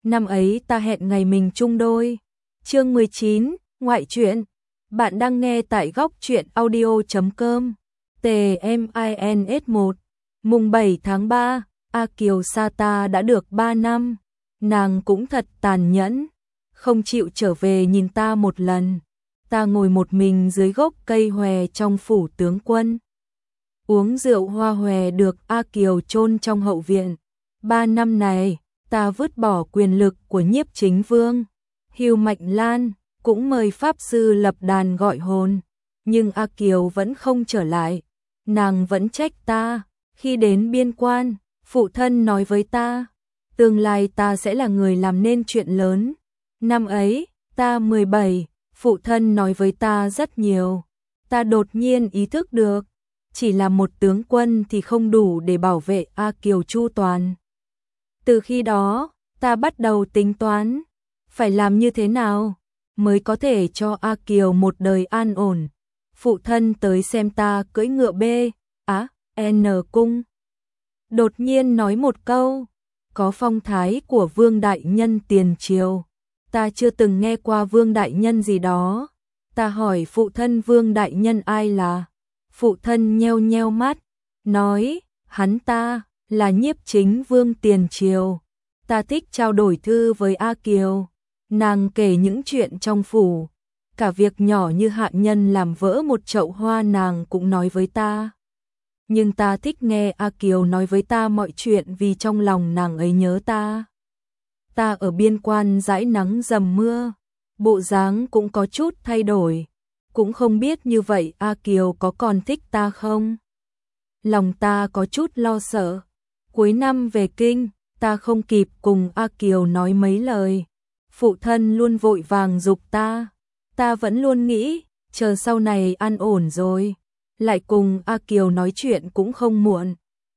Năm ấy ta hẹn ngày mình chung đôi. Chương 19, ngoại truyện. Bạn đang nghe tại góc truyện audio.com. TMINS1. Mùng 7 tháng 3, A Kiều xa ta đã được 3 năm. Nàng cũng thật tàn nhẫn, không chịu trở về nhìn ta một lần. Ta ngồi một mình dưới gốc cây hòe trong phủ tướng quân. Uống rượu hoa hòe được A Kiều chôn trong hậu viện. 3 năm này, ta vứt bỏ quyền lực của Nhiếp Chính Vương. Hưu Mạnh Lan cũng mời Pháp Sư lập đàn gọi hồn. Nhưng A Kiều vẫn không trở lại. Nàng vẫn trách ta. Khi đến biên quan, phụ thân nói với ta, tương lai ta sẽ là người làm nên chuyện lớn. Năm ấy, ta 17, phụ thân nói với ta rất nhiều. Ta đột nhiên ý thức được, chỉ là một tướng quân thì không đủ để bảo vệ A Kiều chu toàn. Từ khi đó, ta bắt đầu tính toán, phải làm như thế nào mới có thể cho A Kiều một đời an ổn. Phụ thân tới xem ta cưỡi ngựa N cung. Đột nhiên nói một câu, có phong thái của Vương Đại Nhân tiền triều. Ta chưa từng nghe qua Vương Đại Nhân gì đó. Ta hỏi phụ thân Vương Đại Nhân ai là? Phụ thân nheo nheo mắt, nói, hắn ta là Nhiếp Chính Vương tiền triều. Ta thích trao đổi thư với A Kiều. Nàng kể những chuyện trong phủ. Cả việc nhỏ như hạ nhân làm vỡ một chậu hoa nàng cũng nói với ta. Nhưng ta thích nghe A Kiều nói với ta mọi chuyện vì trong lòng nàng ấy nhớ ta. Ta ở biên quan dãi nắng dầm mưa, bộ dáng cũng có chút thay đổi. Cũng không biết như vậy A Kiều có còn thích ta không? Lòng ta có chút lo sợ. Cuối năm về kinh, ta không kịp cùng A Kiều nói mấy lời. Phụ thân luôn vội vàng giục ta. Ta vẫn luôn nghĩ, chờ sau này an ổn rồi, lại cùng A Kiều nói chuyện cũng không muộn.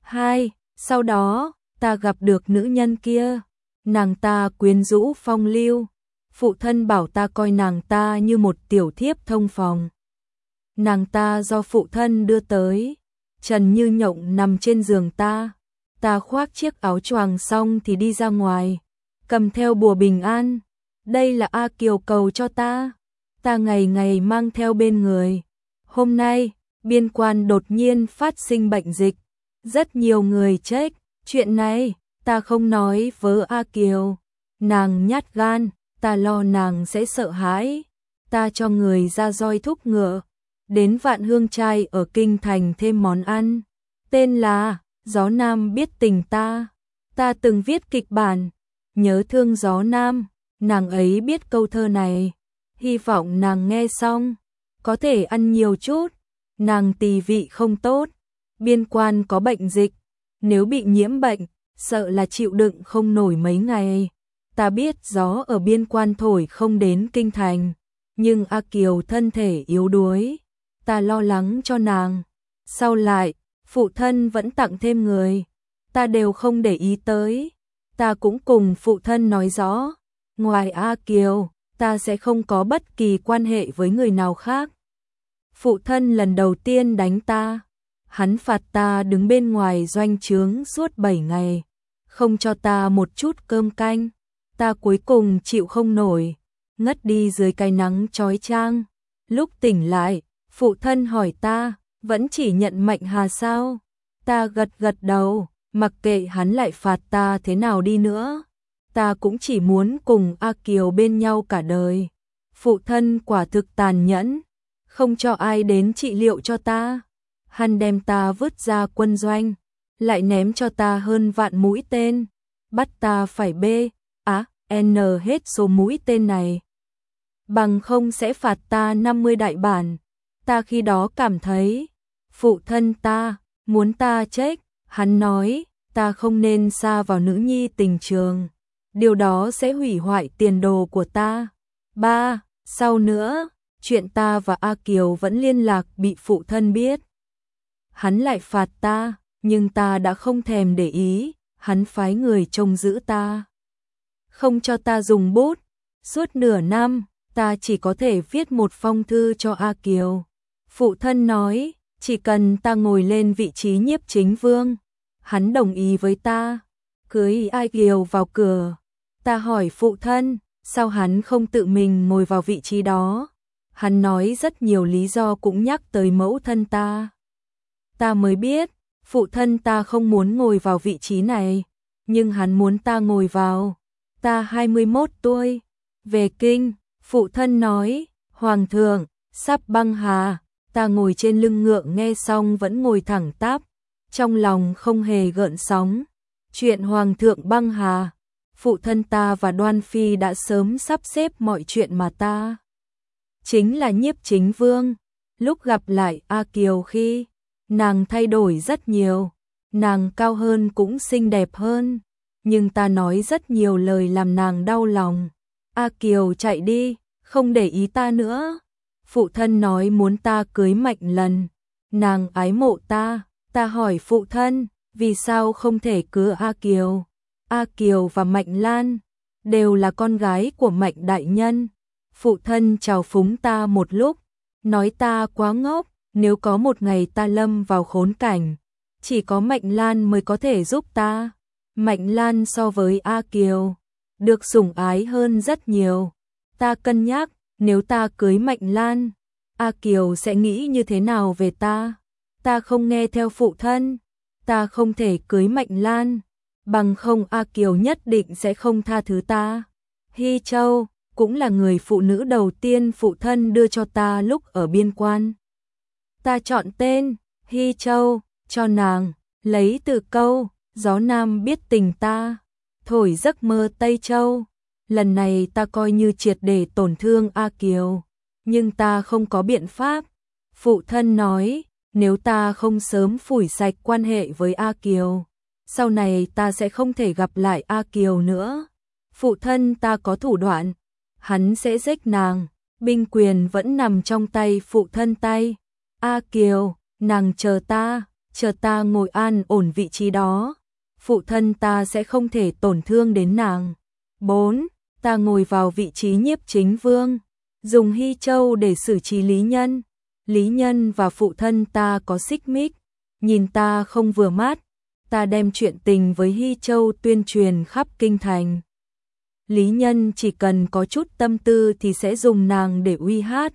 Sau đó, ta gặp được nữ nhân kia. Nàng ta quyến rũ phong lưu. Phụ thân bảo ta coi nàng ta như một tiểu thiếp thông phòng. Nàng ta do phụ thân đưa tới. Trần như nhộng nằm trên giường ta. Ta khoác chiếc áo choàng xong thì đi ra ngoài, cầm theo bùa bình an. Đây là A Kiều cầu cho ta. Ta ngày ngày mang theo bên người. Hôm nay, biên quan đột nhiên phát sinh bệnh dịch. Rất nhiều người chết. Chuyện này, ta không nói với A Kiều. Nàng nhát gan, ta lo nàng sẽ sợ hãi. Ta cho người ra roi thúc ngựa. Đến Vạn Hương Trai ở Kinh Thành thêm món ăn. Tên là Gió Nam biết tình ta. Ta từng viết kịch bản. Nhớ thương gió nam. Nàng ấy biết câu thơ này. Hy vọng nàng nghe xong có thể ăn nhiều chút. Nàng tỳ vị không tốt. Biên quan có bệnh dịch. Nếu bị nhiễm bệnh, sợ là chịu đựng không nổi mấy ngày. Ta biết gió ở biên quan thổi không đến kinh thành. Nhưng A Kiều thân thể yếu đuối. Ta lo lắng cho nàng. Sau lại, phụ thân vẫn tặng thêm người. Ta đều không để ý tới. Ta cũng cùng phụ thân nói rõ. Ngoài A Kiều, ta sẽ không có bất kỳ quan hệ với người nào khác. Phụ thân lần đầu tiên đánh ta. Hắn phạt ta đứng bên ngoài doanh trướng suốt 7 ngày. Không cho ta một chút cơm canh. Ta cuối cùng chịu không nổi. Ngất đi dưới cái nắng chói chang. Lúc tỉnh lại, phụ thân hỏi ta, vẫn chỉ nhận mệnh hà sao? Ta gật gật đầu, mặc kệ hắn lại phạt ta thế nào đi nữa. Ta cũng chỉ muốn cùng A Kiều bên nhau cả đời. Phụ thân quả thực tàn nhẫn, không cho ai đến trị liệu cho ta. Hắn đem ta vứt ra quân doanh, lại ném cho ta hơn vạn mũi tên, bắt ta phải N hết số mũi tên này. Bằng không sẽ phạt ta 50 đại bản. Ta khi đó cảm thấy, phụ thân ta muốn ta chết. Hắn nói, ta không nên sa vào nữ nhi tình trường. Điều đó sẽ hủy hoại tiền đồ của ta. Sau nữa, chuyện ta và A Kiều vẫn liên lạc bị phụ thân biết. Hắn lại phạt ta, nhưng ta đã không thèm để ý. Hắn phái người trông giữ ta, không cho ta dùng bút. Suốt nửa năm, ta chỉ có thể viết một phong thư cho A Kiều. Phụ thân nói, chỉ cần ta ngồi lên vị trí Nhiếp Chính Vương, hắn đồng ý với ta, cưới A Kiều vào cửa. Ta hỏi phụ thân, sao hắn không tự mình ngồi vào vị trí đó? Hắn nói rất nhiều lý do cũng nhắc tới mẫu thân ta. Ta mới biết, phụ thân ta không muốn ngồi vào vị trí này, nhưng hắn muốn ta ngồi vào. Ta 21 tuổi, về kinh, phụ thân nói, Hoàng thượng, sắp băng hà. Ta ngồi trên lưng ngựa nghe xong vẫn ngồi thẳng tắp, trong lòng không hề gợn sóng. Chuyện Hoàng thượng băng hà, phụ thân ta và Đoan Phi đã sớm sắp xếp mọi chuyện mà ta. Chính là Nhiếp Chính Vương. Lúc gặp lại A Kiều khi nàng thay đổi rất nhiều, nàng cao hơn cũng xinh đẹp hơn, nhưng ta nói rất nhiều lời làm nàng đau lòng. A Kiều chạy đi, không để ý ta nữa. Phụ thân nói muốn ta cưới Mạnh Lần, nàng ái mộ ta. Ta hỏi phụ thân, vì sao không thể cưới A Kiều? A Kiều và Mạnh Lan đều là con gái của Mạnh đại nhân. Phụ thân chào phúng ta một lúc, nói ta quá ngốc, nếu có một ngày ta lâm vào khốn cảnh, chỉ có Mạnh Lan mới có thể giúp ta. Mạnh Lan so với A Kiều được sủng ái hơn rất nhiều. Ta cân nhắc, nếu ta cưới Mạnh Lan, A Kiều sẽ nghĩ như thế nào về ta? Ta không nghe theo phụ thân, ta không thể cưới Mạnh Lan, bằng không A Kiều nhất định sẽ không tha thứ ta. Hy Châu cũng là người phụ nữ đầu tiên phụ thân đưa cho ta lúc ở biên quan. Ta chọn tên Hy Châu cho nàng, lấy từ câu gió nam biết tình ta, thổi giấc mơ Tây Châu. Lần này ta coi như triệt để tổn thương A Kiều, nhưng ta không có biện pháp. Phụ thân nói, nếu ta không sớm phủi sạch quan hệ với A Kiều, sau này ta sẽ không thể gặp lại A Kiều nữa. Phụ thân ta có thủ đoạn, hắn sẽ giết nàng, binh quyền vẫn nằm trong tay phụ thân tay. A Kiều, nàng chờ ta ngồi an ổn vị trí đó, phụ thân ta sẽ không thể tổn thương đến nàng. 4. Ta ngồi vào vị trí Nhiếp Chính Vương, dùng Hy Châu để xử trí Lý Nhân. Lý Nhân và phụ thân ta có xích mích, nhìn ta không vừa mắt, ta đem chuyện tình với Hy Châu tuyên truyền khắp kinh thành. Lý Nhân chỉ cần có chút tâm tư thì sẽ dùng nàng để uy hát,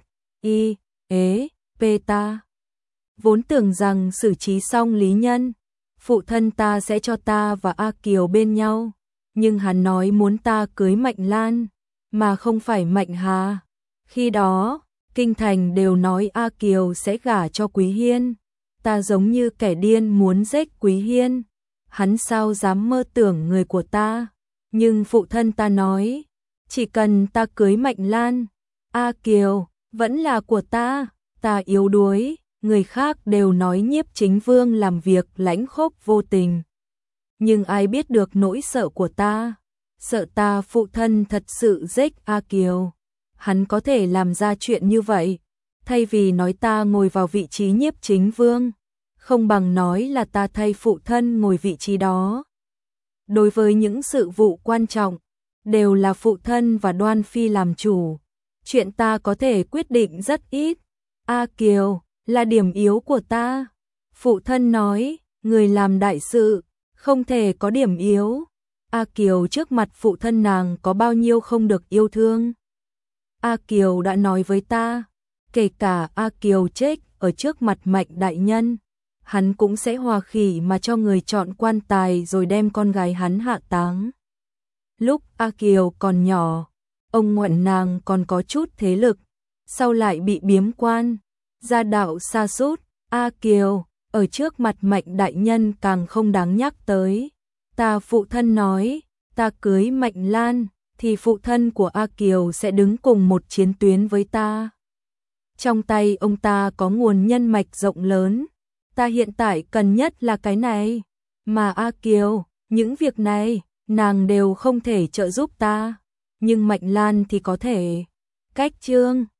ta. Vốn tưởng rằng xử trí xong Lý Nhân, phụ thân ta sẽ cho ta và A Kiều bên nhau, nhưng hắn nói muốn ta cưới Mạnh Lan, mà không phải Mạnh Hà. Khi đó, kinh thành đều nói A Kiều sẽ gả cho Quý Hiên. Ta giống như kẻ điên muốn giết Quý Hiên. Hắn sao dám mơ tưởng người của ta. Nhưng phụ thân ta nói, chỉ cần ta cưới Mạnh Lan, A Kiều vẫn là của ta. Ta yếu đuối, người khác đều nói Nhiếp Chính Vương làm việc lãnh khốc vô tình. Nhưng ai biết được nỗi sợ của ta, sợ ta phụ thân thật sự giết A Kiều. Hắn có thể làm ra chuyện như vậy, thay vì nói ta ngồi vào vị trí Nhiếp Chính Vương, không bằng nói là ta thay phụ thân ngồi vị trí đó. Đối với những sự vụ quan trọng, đều là phụ thân và Đoan Phi làm chủ, chuyện ta có thể quyết định rất ít. A Kiều là điểm yếu của ta. Phụ thân nói, người làm đại sự, không thể có điểm yếu. A Kiều trước mặt phụ thân nàng có bao nhiêu không được yêu thương. A Kiều đã nói với ta, kể cả A Kiều chết ở trước mặt Mạnh đại nhân, hắn cũng sẽ hòa khỉ mà cho người chọn quan tài rồi đem con gái hắn hạ táng. Lúc A Kiều còn nhỏ, ông ngoại nàng còn có chút thế lực, sau lại bị biếm quan, gia đạo sa sút. A Kiều ở trước mặt Mạnh đại nhân càng không đáng nhắc tới. Ta phụ thân nói, ta cưới Mạnh Lan thì phụ thân của A Kiều sẽ đứng cùng một chiến tuyến với ta. Trong tay ông ta có nguồn nhân mạch rộng lớn, ta hiện tại cần nhất là cái này, mà A Kiều, những việc này, nàng đều không thể trợ giúp ta, nhưng Mạnh Lan thì có thể. Cách chương